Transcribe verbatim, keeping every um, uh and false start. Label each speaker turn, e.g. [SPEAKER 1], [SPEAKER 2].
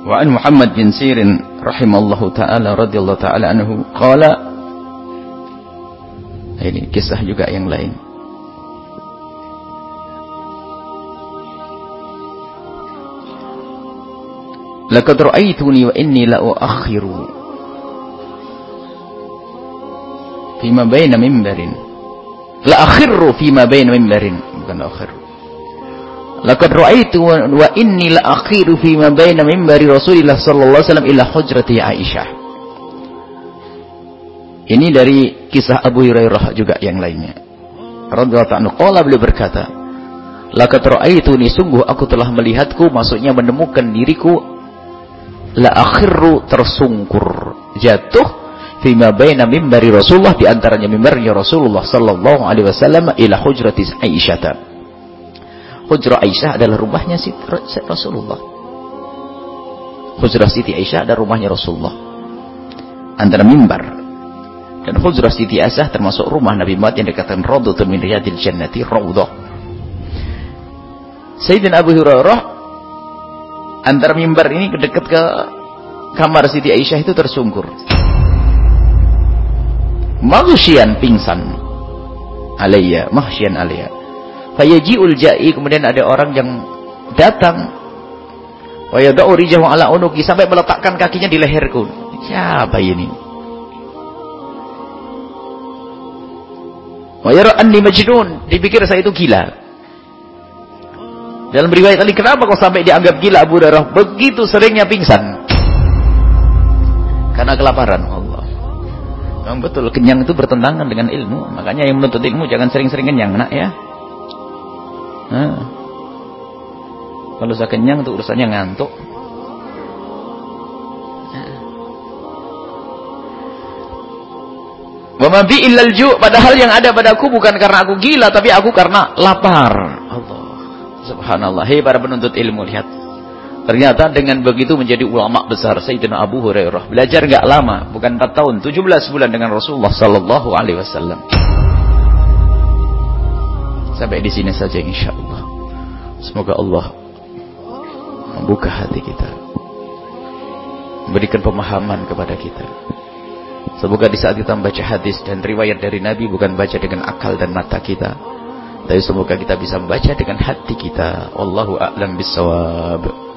[SPEAKER 1] Wa an Muhammad bin Sirin rahimallahu taala radhiyallahu taala anhu qala, ini kisah juga yang lain. Laqad ra'aituni wa inni la uakhiru fima baina mimbarin. La akhirru fima baina mimbarin, bukan akhirru. Laqad ra'aitu wa inni la akhiru fima baina mimbari Rasulillah sallallahu alaihi wasallam ila hujrati Aisyah. Ini dari kisah Abu Hurairah juga yang lainnya. Radhiyallahu anhu qala, beliau berkata, laqad ra'aituni, sungguh aku telah melihatku, maksudnya menemukan diriku, la akhirru, tersungkur, jatuh, fima baina mimbari Rasulullah, di antaranya mimbarnya Rasulullah sallallahu alaihi wasallam, ila hujrati Aisyah. Hujrah Aisyah adalah rumahnya Siti Rasulullah. Hujrah Siti Aisyah adalah rumahnya Rasulullah, antara mimbar dan hujrah Siti Aisyah termasuk rumah Nabi Muhammad yang dikatakan Raudhatun min Riyadil Jannati, Raudhah. Sayyidina Abu Hurairah antara mimbar ini dekat ke kamar Siti Aisyah itu tersungkur. Maghsyian, pingsan. Alayya, mahsyian alayya. Fayaji'ul ja'i, kemudian ada orang yang datang. Wa yada'u rijahu ala unuki, sampai meletakkan kakinya di leherku. Siapa ini? Wa yara anni majnun, dipikir saya itu gila. Dalam riwayat tadi, kenapa kok sampai dianggap gila Abu Hurairah? Begitu seringnya pingsan. Karena kelaparan. Allah. Memang betul, kenyang itu bertentangan dengan ilmu. Makanya yang menuntut ilmu jangan sering-sering kenyang, nak ya. Nah, kalau saya kenyang itu urusannya ngantuk. Wa ma bi illal ju', padahal yang ada padaku bukan karena aku gila, tapi aku karena lapar. Allah, subhanallah. Hei para penuntut ilmu, lihat. Ternyata dengan begitu menjadi ulama besar Sayyidina Abu Hurairah. Belajar enggak lama, bukan empat tahun, tujuh belas bulan dengan Rasulullah sallallahu alaihi wasallam. Sampai di sini saja insyaallah. Semoga Allah membuka hati kita, memberikan pemahaman kepada kita. Semoga di saat kita membaca hadis dan riwayat dari Nabi, bukan baca dengan akal dan mata kita, tapi semoga kita bisa membaca dengan hati kita. Wallahu a'lam bissawab.